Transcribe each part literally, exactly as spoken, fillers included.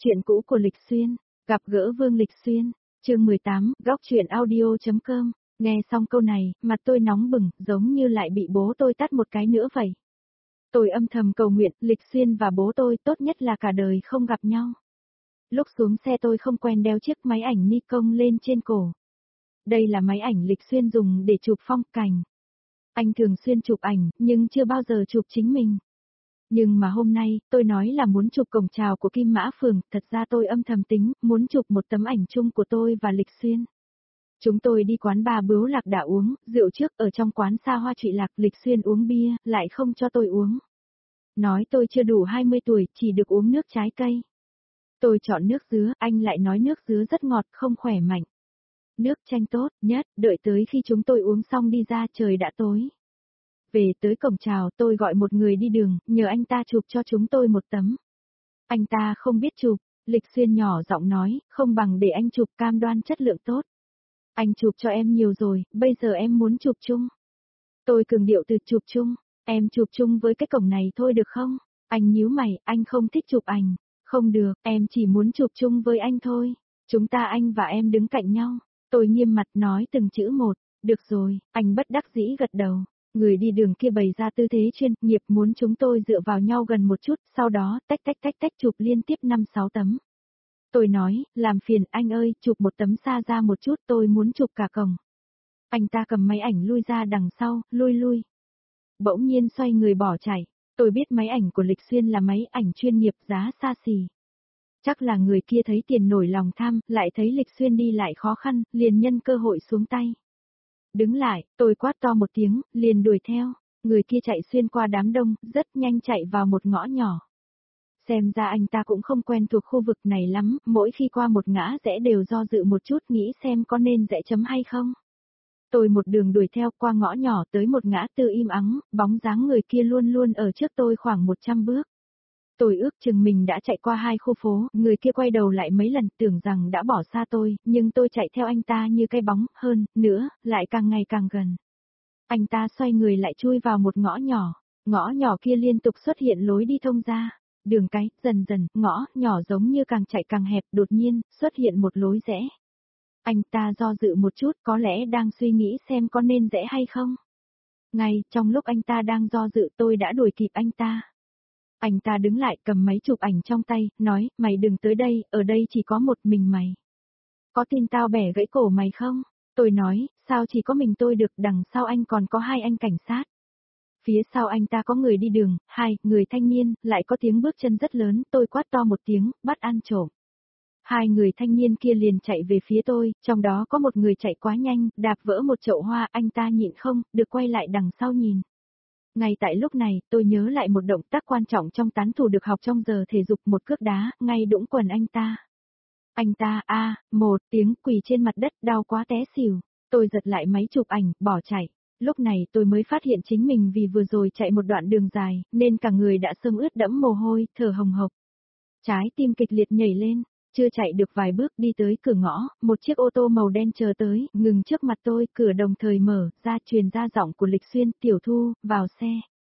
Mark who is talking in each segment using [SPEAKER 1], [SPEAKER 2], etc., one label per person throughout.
[SPEAKER 1] Chuyện cũ của Lịch Xuyên, gặp gỡ Vương Lịch Xuyên, chương mười tám, góc chuyện audio.com, nghe xong câu này, mặt tôi nóng bừng, giống như lại bị bố tôi tát một cái nữa vậy. Tôi âm thầm cầu nguyện, Lịch Xuyên và bố tôi tốt nhất là cả đời không gặp nhau. Lúc xuống xe tôi không quen đeo chiếc máy ảnh Nikon lên trên cổ. Đây là máy ảnh Lịch Xuyên dùng để chụp phong cảnh. Anh thường xuyên chụp ảnh, nhưng chưa bao giờ chụp chính mình. Nhưng mà hôm nay, tôi nói là muốn chụp cổng chào của Kim Mã Phường, thật ra tôi âm thầm tính, muốn chụp một tấm ảnh chung của tôi và Lịch Xuyên. Chúng tôi đi quán bar Bướu Lạc đã uống rượu trước, ở trong quán xa hoa Trụy Lạc, Lịch Xuyên uống bia, lại không cho tôi uống. Nói tôi chưa đủ hai mươi tuổi, chỉ được uống nước trái cây. Tôi chọn nước dứa, anh lại nói nước dứa rất ngọt, không khỏe mạnh. Nước chanh tốt nhất, đợi tới khi chúng tôi uống xong đi ra trời đã tối. Về tới cổng chào tôi gọi một người đi đường, nhờ anh ta chụp cho chúng tôi một tấm. Anh ta không biết chụp, Lịch Xuyên nhỏ giọng nói, không bằng để anh chụp, cam đoan chất lượng tốt. Anh chụp cho em nhiều rồi, bây giờ em muốn chụp chung. Tôi cường điệu từ chụp chung, em chụp chung với cái cổng này thôi được không? Anh nhíu mày, anh không thích chụp ảnh. Không được, em chỉ muốn chụp chung với anh thôi. Chúng ta anh và em đứng cạnh nhau. Tôi nghiêm mặt nói từng chữ một, được rồi, anh bất đắc dĩ gật đầu. Người đi đường kia bày ra tư thế chuyên nghiệp muốn chúng tôi dựa vào nhau gần một chút, sau đó tách tách tách tách chụp liên tiếp năm sáu tấm. Tôi nói, làm phiền anh ơi, chụp một tấm xa ra một chút, tôi muốn chụp cả cổng. Anh ta cầm máy ảnh lui ra đằng sau, lui lui. Bỗng nhiên xoay người bỏ chạy. Tôi biết máy ảnh của Lịch Xuyên là máy ảnh chuyên nghiệp giá xa xỉ. Chắc là người kia thấy tiền nổi lòng tham, lại thấy Lịch Xuyên đi lại khó khăn, liền nhân cơ hội xuống tay. Đứng lại, tôi quát to một tiếng, liền đuổi theo. Người kia chạy xuyên qua đám đông, rất nhanh chạy vào một ngõ nhỏ. Xem ra anh ta cũng không quen thuộc khu vực này lắm, mỗi khi qua một ngã rẽ đều do dự một chút nghĩ xem có nên rẽ chấm hay không. Tôi một đường đuổi theo qua ngõ nhỏ tới một ngã tư im ắng, bóng dáng người kia luôn luôn ở trước tôi khoảng một trăm bước. Tôi ước chừng mình đã chạy qua hai khu phố, người kia quay đầu lại mấy lần tưởng rằng đã bỏ xa tôi, nhưng tôi chạy theo anh ta như cái bóng, hơn, nữa, lại càng ngày càng gần. Anh ta xoay người lại chui vào một ngõ nhỏ, ngõ nhỏ kia liên tục xuất hiện lối đi thông ra, đường cái, dần dần, ngõ nhỏ giống như càng chạy càng hẹp, đột nhiên, xuất hiện một lối rẽ. Anh ta do dự một chút, có lẽ đang suy nghĩ xem có nên rẽ hay không. Ngay trong lúc anh ta đang do dự tôi đã đuổi kịp anh ta. Anh ta đứng lại cầm máy chụp ảnh trong tay, nói, mày đừng tới đây, ở đây chỉ có một mình mày. Có tin tao bẻ gãy cổ mày không? Tôi nói, sao chỉ có mình tôi được, đằng sau anh còn có hai anh cảnh sát. Phía sau anh ta có người đi đường, hai, người thanh niên, lại có tiếng bước chân rất lớn, tôi quát to một tiếng, bắt ăn trộm. Hai người thanh niên kia liền chạy về phía tôi, trong đó có một người chạy quá nhanh, đạp vỡ một chậu hoa, anh ta nhịn không, được quay lại đằng sau nhìn. Ngay tại lúc này, tôi nhớ lại một động tác quan trọng trong tán thủ được học trong giờ thể dục, một cước đá, ngay đũng quần anh ta. Anh ta, a, à, một tiếng quỳ trên mặt đất, đau quá té xỉu. Tôi giật lại máy chụp ảnh, bỏ chạy. Lúc này tôi mới phát hiện chính mình vì vừa rồi chạy một đoạn đường dài, nên cả người đã sưng ướt đẫm mồ hôi, thở hồng hộc. Trái tim kịch liệt nhảy lên. Chưa chạy được vài bước đi tới cửa ngõ, một chiếc ô tô màu đen chờ tới, ngừng trước mặt tôi, cửa đồng thời mở, ra truyền ra giọng của Lịch Xuyên, Tiểu Thu, vào xe.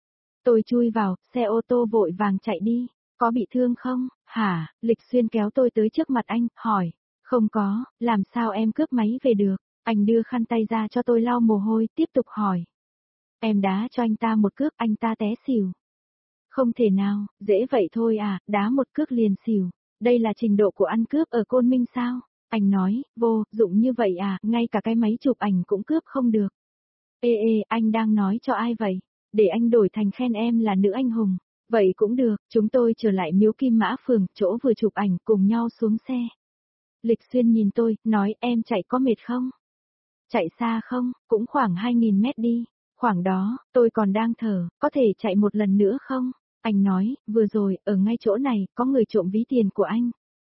[SPEAKER 1] Tôi chui vào, xe ô tô vội vàng chạy đi, có bị thương không, hả, Lịch Xuyên kéo tôi tới trước mặt anh, hỏi, không có, làm sao em cướp máy về được, anh đưa khăn tay ra cho tôi lau mồ hôi, tiếp tục hỏi. Em đá cho anh ta một cước, anh ta té xỉu. Không thể nào, dễ vậy thôi à, đá một cước liền xỉu. Đây là trình độ của ăn cướp ở Côn Minh sao? Anh nói, vô dụng như vậy à, ngay cả cái máy chụp ảnh cũng cướp không được. Ê ê, anh đang nói cho ai vậy? Để anh đổi thành khen em là nữ anh hùng. Vậy cũng được, chúng tôi trở lại miếu Kim Mã Phường, chỗ vừa chụp ảnh, cùng nhau xuống xe. Lịch Xuyên nhìn tôi, nói em chạy có mệt không? Chạy xa không, cũng khoảng hai nghìn mét đi. Khoảng đó, tôi còn đang thở, có thể chạy một lần nữa không? Anh nói, vừa rồi, ở ngay chỗ này, có người trộm ví tiền của anh.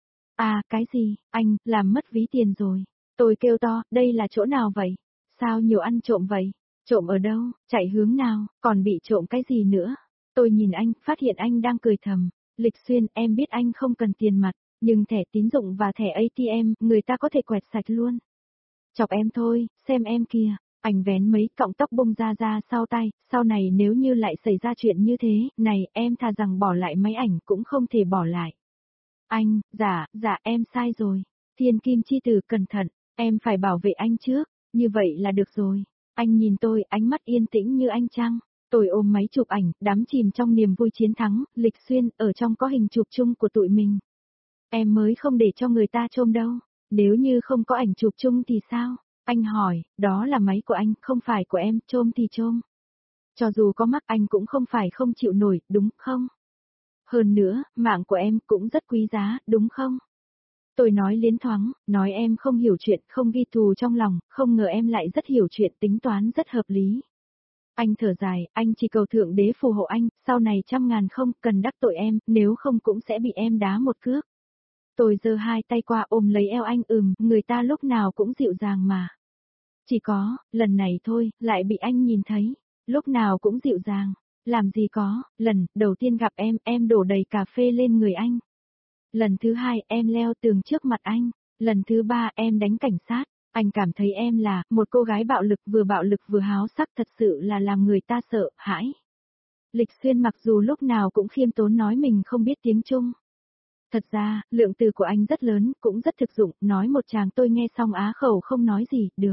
[SPEAKER 1] À, cái gì, anh, làm mất ví tiền rồi. Tôi kêu to, đây là chỗ nào vậy? Sao nhiều ăn trộm vậy? Trộm ở đâu, chạy hướng nào, còn bị trộm cái gì nữa? Tôi nhìn anh, phát hiện anh đang cười thầm. Lịch Xuyên, em biết anh không cần tiền mặt, nhưng thẻ tín dụng và thẻ a tê em, người ta có thể quẹt sạch luôn. Chọc em thôi, xem em kìa. Anh vén mấy cọng tóc bông ra ra sau tay, sau này nếu như lại xảy ra chuyện như thế, này em thà rằng bỏ lại máy ảnh cũng không thể bỏ lại. Anh, dạ, dạ em sai rồi. Thiên kim chi tử cẩn thận, em phải bảo vệ anh trước, như vậy là được rồi. Anh nhìn tôi, ánh mắt yên tĩnh như ánh trăng. Tôi ôm máy chụp ảnh, đắm chìm trong niềm vui chiến thắng, Lịch Xuyên, ở trong có hình chụp chung của tụi mình. Em mới không để cho người ta trông đâu, nếu như không có ảnh chụp chung thì sao? Anh hỏi, đó là máy của anh, không phải của em, trôm thì trôm. Cho dù có mắc anh cũng không phải không chịu nổi, đúng không? Hơn nữa, mạng của em cũng rất quý giá, đúng không? Tôi nói liến thoáng, nói em không hiểu chuyện, không ghi thù trong lòng, không ngờ em lại rất hiểu chuyện, tính toán rất hợp lý. Anh thở dài, anh chỉ cầu thượng đế phù hộ anh, sau này trăm ngàn không cần đắc tội em, nếu không cũng sẽ bị em đá một cước. Tôi giơ hai tay qua ôm lấy eo anh, ừm, người ta lúc nào cũng dịu dàng mà. Chỉ có, lần này thôi, lại bị anh nhìn thấy, lúc nào cũng dịu dàng. Làm gì có, lần đầu tiên gặp em, em đổ đầy cà phê lên người anh. Lần thứ hai, em leo tường trước mặt anh. Lần thứ ba, em đánh cảnh sát. Anh cảm thấy em là một cô gái bạo lực, vừa bạo lực vừa háo sắc, thật sự là làm người ta sợ hãi. Lịch Xuyên mặc dù lúc nào cũng khiêm tốn nói mình không biết tiếng Trung. Thật ra, lượng từ của anh rất lớn, cũng rất thực dụng, nói một chàng tôi nghe xong á khẩu không nói gì, được.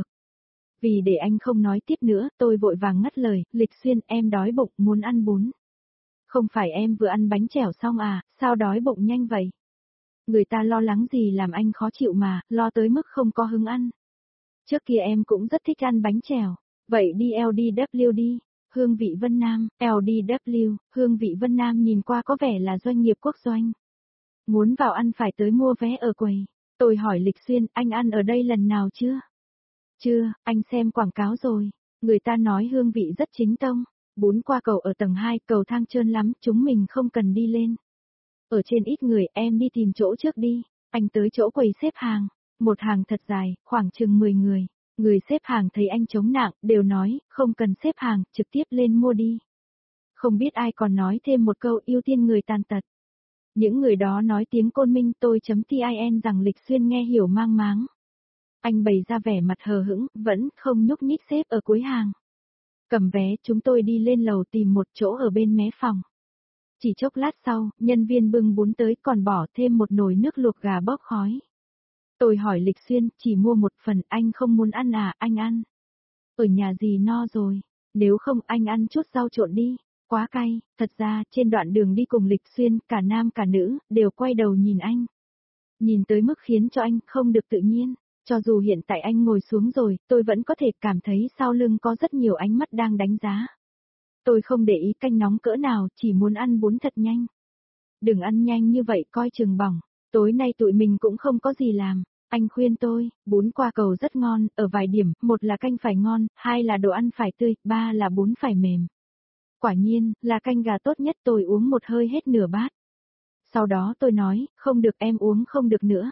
[SPEAKER 1] Vì để anh không nói tiếp nữa, tôi vội vàng ngắt lời, Lịch Xuyên, em đói bụng, muốn ăn bún. Không phải em vừa ăn bánh chèo xong à, sao đói bụng nhanh vậy? Người ta lo lắng gì làm anh khó chịu mà, lo tới mức không có hứng ăn. Trước kia em cũng rất thích ăn bánh chèo, vậy đi lờ đê vê đi, Hương vị Vân Nam, lờ đê vê, Hương vị Vân Nam nhìn qua có vẻ là doanh nghiệp quốc doanh. Muốn vào ăn phải tới mua vé ở quầy. Tôi hỏi Lịch Xuyên, anh ăn ở đây lần nào chưa? Chưa, anh xem quảng cáo rồi. Người ta nói hương vị rất chính tông. Bún qua cầu ở tầng hai, cầu thang trơn lắm, chúng mình không cần đi lên. Ở trên ít người, em đi tìm chỗ trước đi. Anh tới chỗ quầy xếp hàng. Một hàng thật dài, khoảng chừng mười người. Người xếp hàng thấy anh chống nạng, đều nói, không cần xếp hàng, trực tiếp lên mua đi. Không biết ai còn nói thêm một câu ưu tiên người tàn tật. Những người đó nói tiếng Côn Minh tôi chấm tin rằng Lịch Xuyên nghe hiểu mang máng. Anh bày ra vẻ mặt hờ hững, vẫn không nhúc nhích xếp ở cuối hàng. Cầm vé, chúng tôi đi lên lầu tìm một chỗ ở bên mé phòng. Chỉ chốc lát sau, nhân viên bưng bún tới còn bỏ thêm một nồi nước luộc gà bốc khói. Tôi hỏi Lịch Xuyên, chỉ mua một phần, anh không muốn ăn à, anh ăn. Ở nhà gì no rồi, nếu không anh ăn chút rau trộn đi. Quá cay, thật ra, trên đoạn đường đi cùng Lịch Xuyên, cả nam cả nữ, đều quay đầu nhìn anh. Nhìn tới mức khiến cho anh không được tự nhiên, cho dù hiện tại anh ngồi xuống rồi, tôi vẫn có thể cảm thấy sau lưng có rất nhiều ánh mắt đang đánh giá. Tôi không để ý canh nóng cỡ nào, chỉ muốn ăn bún thật nhanh. Đừng ăn nhanh như vậy coi chừng bỏng, tối nay tụi mình cũng không có gì làm. Anh khuyên tôi, bún qua cầu rất ngon, ở vài điểm, một là canh phải ngon, hai là đồ ăn phải tươi, ba là bún phải mềm. Quả nhiên, là canh gà tốt nhất, tôi uống một hơi hết nửa bát. Sau đó tôi nói, không được em uống không được nữa.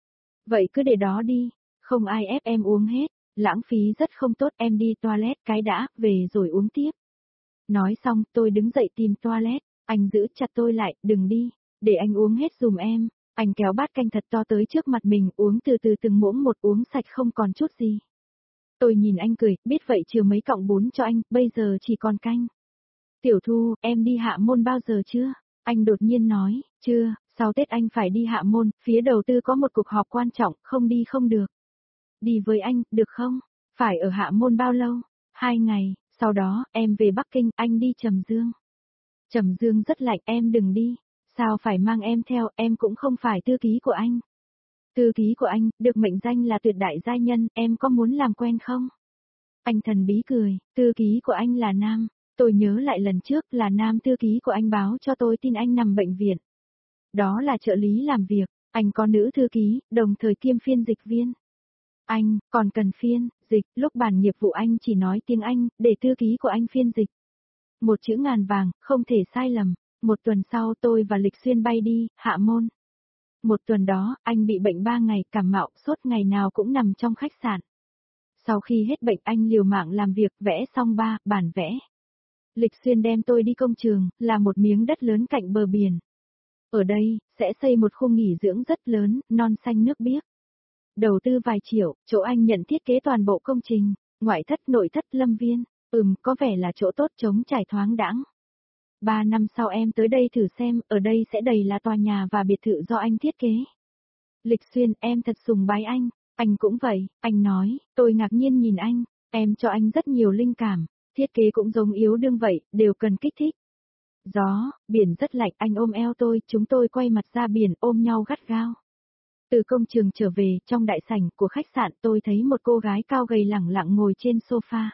[SPEAKER 1] Vậy cứ để đó đi, không ai ép em uống hết, lãng phí rất không tốt, em đi toilet cái đã, về rồi uống tiếp. Nói xong, tôi đứng dậy tìm toilet, anh giữ chặt tôi lại, đừng đi, để anh uống hết dùm em. Anh kéo bát canh thật to tới trước mặt mình, uống từ từ từng muỗng một, uống sạch không còn chút gì. Tôi nhìn anh cười, biết vậy chiều mấy cọng bún cho anh, bây giờ chỉ còn canh. Tiểu Thu, em đi Hạ Môn bao giờ chưa? Anh đột nhiên nói, chưa, sau Tết anh phải đi Hạ Môn, phía đầu tư có một cuộc họp quan trọng, không đi không được. Đi với anh, được không? Phải ở Hạ Môn bao lâu? Hai ngày, sau đó, em về Bắc Kinh, anh đi Trầm Dương. Trầm Dương rất lạnh, em đừng đi. Sao phải mang em theo, em cũng không phải thư ký của anh. Thư ký của anh, được mệnh danh là tuyệt đại giai nhân, em có muốn làm quen không? Anh thần bí cười, thư ký của anh là nam. Tôi nhớ lại lần trước là nam thư ký của anh báo cho tôi tin anh nằm bệnh viện. Đó là trợ lý làm việc, anh có nữ thư ký, đồng thời kiêm phiên dịch viên. Anh, còn cần phiên, dịch, lúc bàn nghiệp vụ anh chỉ nói tiếng Anh, để thư ký của anh phiên dịch. Một chữ ngàn vàng, không thể sai lầm. Một tuần sau tôi và Lịch Xuyên bay đi, Hạ Môn. Một tuần đó, anh bị bệnh ba ngày, cảm mạo, sốt ngày nào cũng nằm trong khách sạn. Sau khi hết bệnh anh liều mạng làm việc, vẽ xong ba, bản vẽ. Lịch Xuyên đem tôi đi công trường, là một miếng đất lớn cạnh bờ biển. Ở đây, sẽ xây một khu nghỉ dưỡng rất lớn, non xanh nước biếc. Đầu tư vài triệu, chỗ anh nhận thiết kế toàn bộ công trình, ngoại thất nội thất lâm viên, ừm, có vẻ là chỗ tốt chống trải thoáng đãng. Ba năm sau em tới đây thử xem, ở đây sẽ đầy là tòa nhà và biệt thự do anh thiết kế. Lịch Xuyên, em thật sùng bái anh, anh cũng vậy, anh nói, tôi ngạc nhiên nhìn anh, em cho anh rất nhiều linh cảm, thiết kế cũng giống Yếu Đương vậy, đều cần kích thích. Gió, biển rất lạnh, anh ôm eo tôi, chúng tôi quay mặt ra biển ôm nhau gắt gao. Từ công trường trở về, trong đại sảnh của khách sạn tôi thấy một cô gái cao gầy lẳng lặng ngồi trên sofa.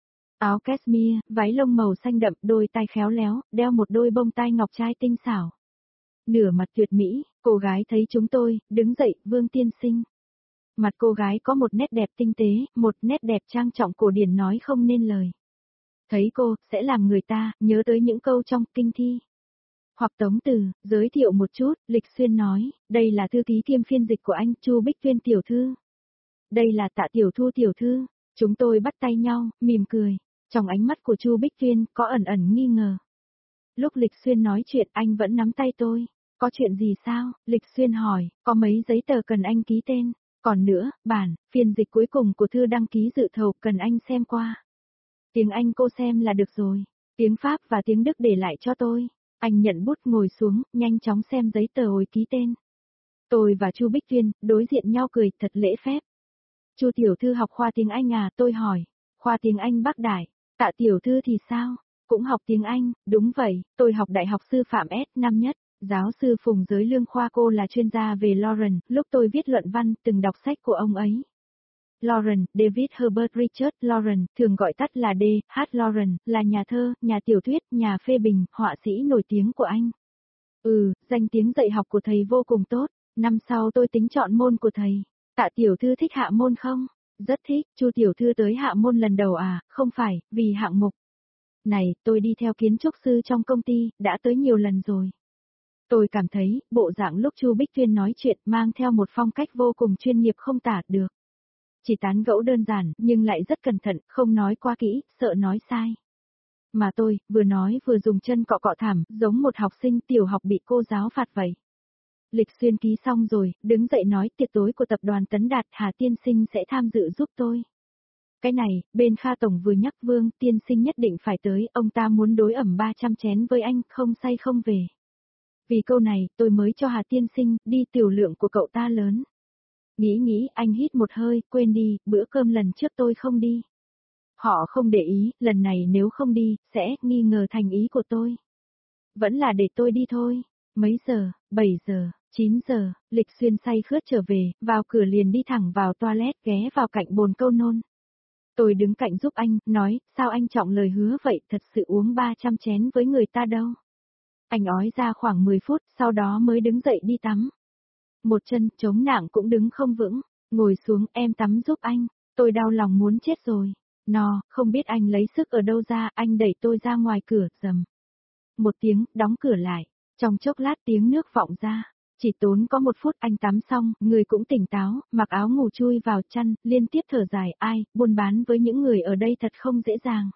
[SPEAKER 1] Áo cashmere, váy lông màu xanh đậm, đôi tai khéo léo, đeo một đôi bông tai ngọc trai tinh xảo. Nửa mặt tuyệt mỹ, cô gái thấy chúng tôi, đứng dậy, Vương tiên sinh. Mặt cô gái có một nét đẹp tinh tế, một nét đẹp trang trọng cổ điển nói không nên lời. Thấy cô, sẽ làm người ta, nhớ tới những câu trong kinh thi. Hoặc tống từ, giới thiệu một chút, Lịch Xuyên nói, đây là thư ký kiêm phiên dịch của anh, Chu Bích Tuyên tiểu thư. Đây là Tạ Tiểu Thu tiểu thư, chúng tôi bắt tay nhau, mỉm cười, trong ánh mắt của Chu Bích Tuyên có ẩn ẩn nghi ngờ. Lúc Lịch Xuyên nói chuyện anh vẫn nắm tay tôi, có chuyện gì sao, Lịch Xuyên hỏi, có mấy giấy tờ cần anh ký tên, còn nữa, bản, phiên dịch cuối cùng của thư đăng ký dự thầu cần anh xem qua. Tiếng Anh cô xem là được rồi, tiếng Pháp và tiếng Đức để lại cho tôi. Anh nhận bút ngồi xuống, nhanh chóng xem giấy tờ hồi ký tên. Tôi và Chu Bích Tuyên, đối diện nhau cười, thật lễ phép. Chu tiểu thư học khoa tiếng Anh à, tôi hỏi. Khoa tiếng Anh Bắc Đại, Tạ tiểu thư thì sao? Cũng học tiếng Anh, đúng vậy, tôi học Đại học Sư phạm S năm nhất. Giáo sư Phùng Giới Lương khoa cô là chuyên gia về Lauren, lúc tôi viết luận văn, từng đọc sách của ông ấy. Lauren, David Herbert Richard Lauren, thường gọi tắt là D. H. Lauren, là nhà thơ, nhà tiểu thuyết, nhà phê bình, họa sĩ nổi tiếng của Anh. Ừ, danh tiếng dạy học của thầy vô cùng tốt, năm sau tôi tính chọn môn của thầy. Tạ tiểu thư thích hạ môn không? Rất thích, Chu tiểu thư tới hạ môn lần đầu à, không phải, vì hạng mục. Này, tôi đi theo kiến trúc sư trong công ty, đã tới nhiều lần rồi. Tôi cảm thấy, bộ dạng lúc Chu Bích Tuyên nói chuyện mang theo một phong cách vô cùng chuyên nghiệp không tả được. Chỉ tán gẫu đơn giản, nhưng lại rất cẩn thận, không nói quá kỹ, sợ nói sai. Mà tôi, vừa nói vừa dùng chân cọ cọ thảm, giống một học sinh tiểu học bị cô giáo phạt vậy. Lịch Xuyên ký xong rồi, đứng dậy nói tiệc tối của tập đoàn Tấn Đạt Hà tiên sinh sẽ tham dự giúp tôi. Cái này, bên Kha Tổng vừa nhắc Vương tiên sinh nhất định phải tới, ông ta muốn đối ẩm ba trăm chén với anh, không say không về. Vì câu này, tôi mới cho Hà tiên sinh, đi tiểu lượng của cậu ta lớn. Nghĩ nghĩ, anh hít một hơi, quên đi, bữa cơm lần trước tôi không đi. Họ không để ý, lần này nếu không đi, sẽ nghi ngờ thành ý của tôi. Vẫn là để tôi đi thôi. Mấy giờ, bảy giờ, chín giờ, Lịch Xuyên say khướt trở về, vào cửa liền đi thẳng vào toilet, ghé vào cạnh bồn câu nôn. Tôi đứng cạnh giúp anh, nói, sao anh trọng lời hứa vậy, thật sự uống ba trăm chén với người ta đâu. Anh ói ra khoảng mười phút, sau đó mới đứng dậy đi tắm. Một chân, chống nạng cũng đứng không vững, ngồi xuống, em tắm giúp anh, tôi đau lòng muốn chết rồi. No, không biết anh lấy sức ở đâu ra, anh đẩy tôi ra ngoài cửa, rầm. Một tiếng, đóng cửa lại, trong chốc lát tiếng nước vọng ra, chỉ tốn có một phút anh tắm xong, người cũng tỉnh táo, mặc áo ngủ chui vào chăn, liên tiếp thở dài, ai, buôn bán với những người ở đây thật không dễ dàng.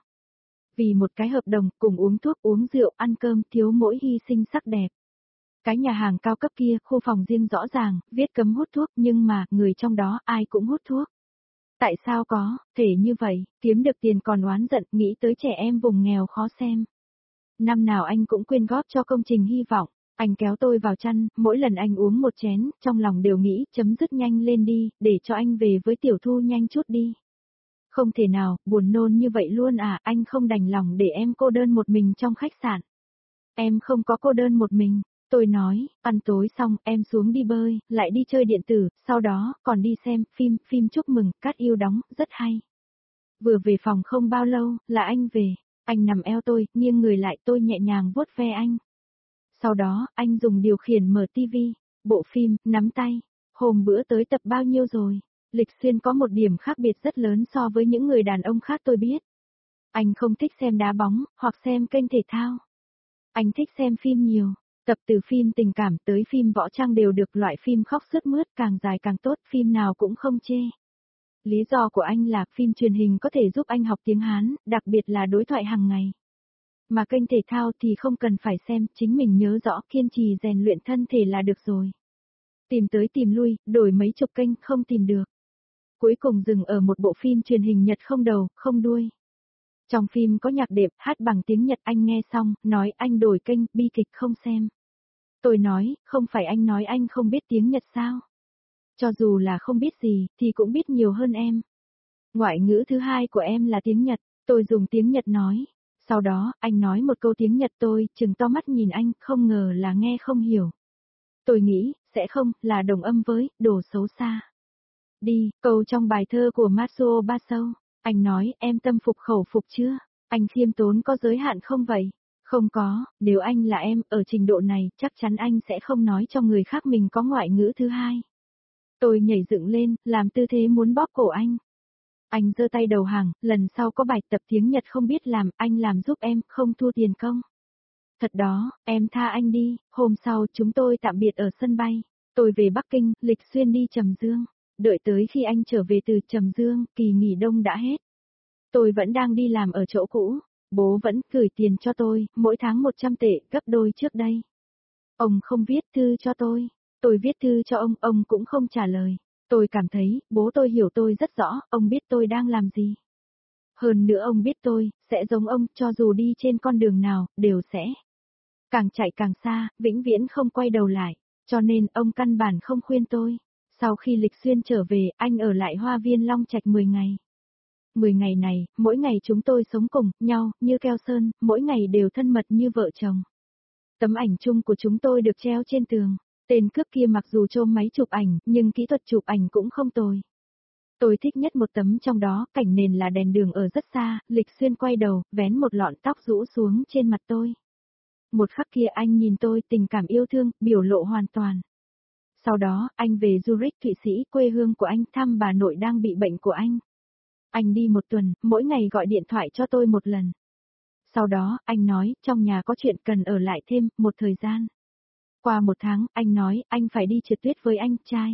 [SPEAKER 1] Vì một cái hợp đồng, cùng uống thuốc uống rượu, ăn cơm, thiếu mỗi hy sinh sắc đẹp. Cái nhà hàng cao cấp kia, khu phòng riêng rõ ràng, viết cấm hút thuốc, nhưng mà, người trong đó, ai cũng hút thuốc. Tại sao có, thể như vậy, kiếm được tiền còn oán giận, nghĩ tới trẻ em vùng nghèo khó xem. Năm nào anh cũng quyên góp cho công trình hy vọng, anh kéo tôi vào chăn, mỗi lần anh uống một chén, trong lòng đều nghĩ, chấm dứt nhanh lên đi, để cho anh về với Tiểu Thu nhanh chút đi. Không thể nào, buồn nôn như vậy luôn à, anh không đành lòng để em cô đơn một mình trong khách sạn. Em không có cô đơn một mình. Tôi nói, ăn tối xong, em xuống đi bơi, lại đi chơi điện tử, sau đó, còn đi xem, phim, phim chúc mừng, Cát Yêu đóng, rất hay. Vừa về phòng không bao lâu, là anh về, anh nằm eo tôi, nghiêng người lại tôi nhẹ nhàng vuốt ve anh. Sau đó, anh dùng điều khiển mở tivi, bộ phim, nắm tay, hôm bữa tới tập bao nhiêu rồi. Lịch Xuyên có một điểm khác biệt rất lớn so với những người đàn ông khác tôi biết. Anh không thích xem đá bóng, hoặc xem kênh thể thao. Anh thích xem phim nhiều. Tập từ phim tình cảm tới phim võ trang đều được, loại phim khóc sướt mướt càng dài càng tốt, phim nào cũng không chê. Lý do của anh là phim truyền hình có thể giúp anh học tiếng Hán, đặc biệt là đối thoại hàng ngày. Mà kênh thể thao thì không cần phải xem, chính mình nhớ rõ kiên trì rèn luyện thân thể là được rồi. Tìm tới tìm lui, đổi mấy chục kênh không tìm được. Cuối cùng dừng ở một bộ phim truyền hình Nhật không đầu, không đuôi. Trong phim có nhạc đệm, hát bằng tiếng Nhật. Anh nghe xong, nói anh đổi kênh, bi kịch không xem. Tôi nói, không phải anh nói anh không biết tiếng Nhật sao? Cho dù là không biết gì, thì cũng biết nhiều hơn em. Ngoại ngữ thứ hai của em là tiếng Nhật, tôi dùng tiếng Nhật nói. Sau đó, anh nói một câu tiếng Nhật, tôi trừng to mắt nhìn anh, không ngờ là nghe không hiểu. Tôi nghĩ, sẽ không, là đồng âm với, đồ xấu xa. Đi, câu trong bài thơ của Matsuo Basou, anh nói, em tâm phục khẩu phục chưa? Anh khiêm tốn có giới hạn không vậy? Không có, nếu anh là em, ở trình độ này, chắc chắn anh sẽ không nói cho người khác mình có ngoại ngữ thứ hai. Tôi nhảy dựng lên, làm tư thế muốn bóp cổ anh. Anh giơ tay đầu hàng, lần sau có bài tập tiếng Nhật không biết làm, anh làm giúp em, không thua tiền công. Thật đó, em tha anh đi, hôm sau chúng tôi tạm biệt ở sân bay. Tôi về Bắc Kinh, Lịch Xuyên đi Trầm Dương. Đợi tới khi anh trở về từ Trầm Dương, kỳ nghỉ đông đã hết. Tôi vẫn đang đi làm ở chỗ cũ, bố vẫn gửi tiền cho tôi, mỗi tháng một trăm tệ, gấp đôi trước đây. Ông không viết thư cho tôi, tôi viết thư cho ông, ông cũng không trả lời. Tôi cảm thấy, bố tôi hiểu tôi rất rõ, ông biết tôi đang làm gì. Hơn nữa ông biết tôi, sẽ giống ông, cho dù đi trên con đường nào, đều sẽ càng chạy càng xa, vĩnh viễn không quay đầu lại. Cho nên, ông căn bản không khuyên tôi. Sau khi Lịch Xuyên trở về, anh ở lại Hoa Viên Long Trạch mười ngày. mười ngày này, mỗi ngày chúng tôi sống cùng nhau, như keo sơn, mỗi ngày đều thân mật như vợ chồng. Tấm ảnh chung của chúng tôi được treo trên tường. Tên cướp kia mặc dù trôm máy chụp ảnh, nhưng kỹ thuật chụp ảnh cũng không tồi. Tôi thích nhất một tấm trong đó, cảnh nền là đèn đường ở rất xa, Lịch Xuyên quay đầu, vén một lọn tóc rũ xuống trên mặt tôi. Một khắc kia anh nhìn tôi tình cảm yêu thương, biểu lộ hoàn toàn. Sau đó, anh về Zurich Thụy Sĩ, quê hương của anh, thăm bà nội đang bị bệnh của anh. Anh đi một tuần, mỗi ngày gọi điện thoại cho tôi một lần. Sau đó, anh nói, trong nhà có chuyện cần ở lại thêm, một thời gian. Qua một tháng, anh nói, anh phải đi trượt tuyết với anh trai.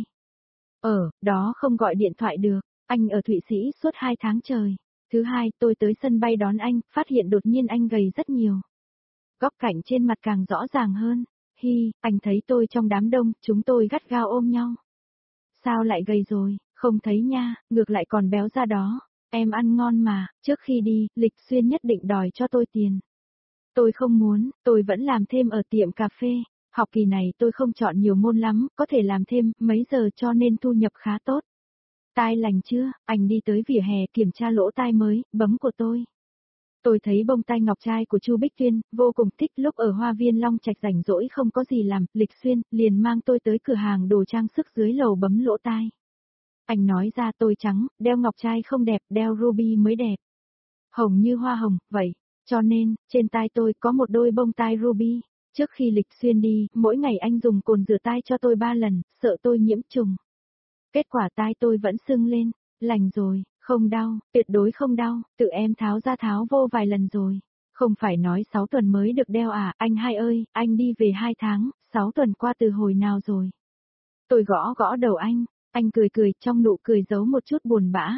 [SPEAKER 1] Ở, đó không gọi điện thoại được, anh ở Thụy Sĩ suốt hai tháng trời. Thứ hai, tôi tới sân bay đón anh, phát hiện đột nhiên anh gầy rất nhiều. Góc cạnh trên mặt càng rõ ràng hơn. Hi, anh thấy tôi trong đám đông, chúng tôi gắt gao ôm nhau. Sao lại gầy rồi, không thấy nha, ngược lại còn béo ra đó. Em ăn ngon mà, trước khi đi, Lịch Xuyên nhất định đòi cho tôi tiền. Tôi không muốn, tôi vẫn làm thêm ở tiệm cà phê. Học kỳ này tôi không chọn nhiều môn lắm, có thể làm thêm mấy giờ cho nên thu nhập khá tốt. Tai lành chưa, anh đi tới vỉa hè kiểm tra lỗ tai mới, bấm của tôi. Tôi thấy bông tai ngọc trai của Chu Bích Tuyên, vô cùng thích. Lúc ở Hoa Viên Long Trạch rảnh rỗi không có gì làm, Lịch Xuyên liền mang tôi tới cửa hàng đồ trang sức dưới lầu bấm lỗ tai. Anh nói ra tôi trắng, đeo ngọc trai không đẹp, đeo ruby mới đẹp. Hồng như hoa hồng, vậy. Cho nên, trên tai tôi có một đôi bông tai ruby. Trước khi Lịch Xuyên đi, mỗi ngày anh dùng cồn rửa tai cho tôi ba lần, sợ tôi nhiễm trùng. Kết quả tai tôi vẫn sưng lên, lành rồi, không đau, tuyệt đối không đau, tự em tháo ra tháo vô vài lần rồi. Không phải nói sáu tuần mới được đeo à, anh hai ơi, anh đi về hai tháng, sáu tuần qua từ hồi nào rồi. Tôi gõ gõ đầu anh, anh cười cười, trong nụ cười giấu một chút buồn bã.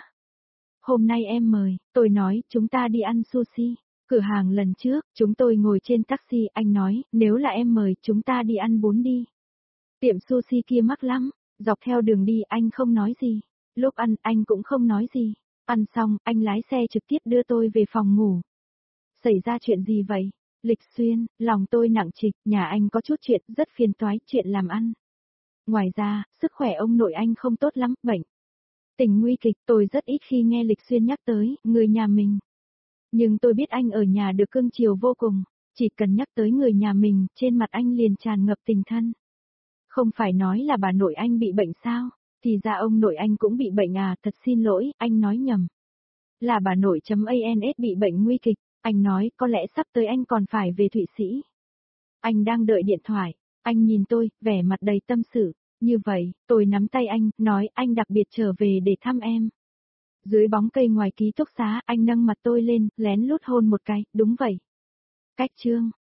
[SPEAKER 1] Hôm nay em mời, tôi nói, chúng ta đi ăn sushi. Cửa hàng lần trước, chúng tôi ngồi trên taxi, anh nói, nếu là em mời, chúng ta đi ăn bún đi. Tiệm sushi kia mắc lắm, dọc theo đường đi anh không nói gì. Lúc ăn, anh cũng không nói gì. Ăn xong, anh lái xe trực tiếp đưa tôi về phòng ngủ. Xảy ra chuyện gì vậy? Lịch Xuyên, lòng tôi nặng trịch, nhà anh có chút chuyện, rất phiền toái, chuyện làm ăn. Ngoài ra, sức khỏe ông nội anh không tốt lắm, bệnh. Tình nguy kịch, tôi rất ít khi nghe Lịch Xuyên nhắc tới, người nhà mình. Nhưng tôi biết anh ở nhà được cưng chiều vô cùng, chỉ cần nhắc tới người nhà mình, trên mặt anh liền tràn ngập tình thân. Không phải nói là bà nội anh bị bệnh sao, thì ra ông nội anh cũng bị bệnh à, thật xin lỗi, anh nói nhầm. Là bà nội chấm ans bị bệnh nguy kịch, anh nói có lẽ sắp tới anh còn phải về Thụy Sĩ. Anh đang đợi điện thoại, anh nhìn tôi, vẻ mặt đầy tâm sự, như vậy, tôi nắm tay anh, nói anh đặc biệt trở về để thăm em. Dưới bóng cây ngoài ký túc xá, anh nâng mặt tôi lên, lén lút hôn một cái, đúng vậy. Cách chương.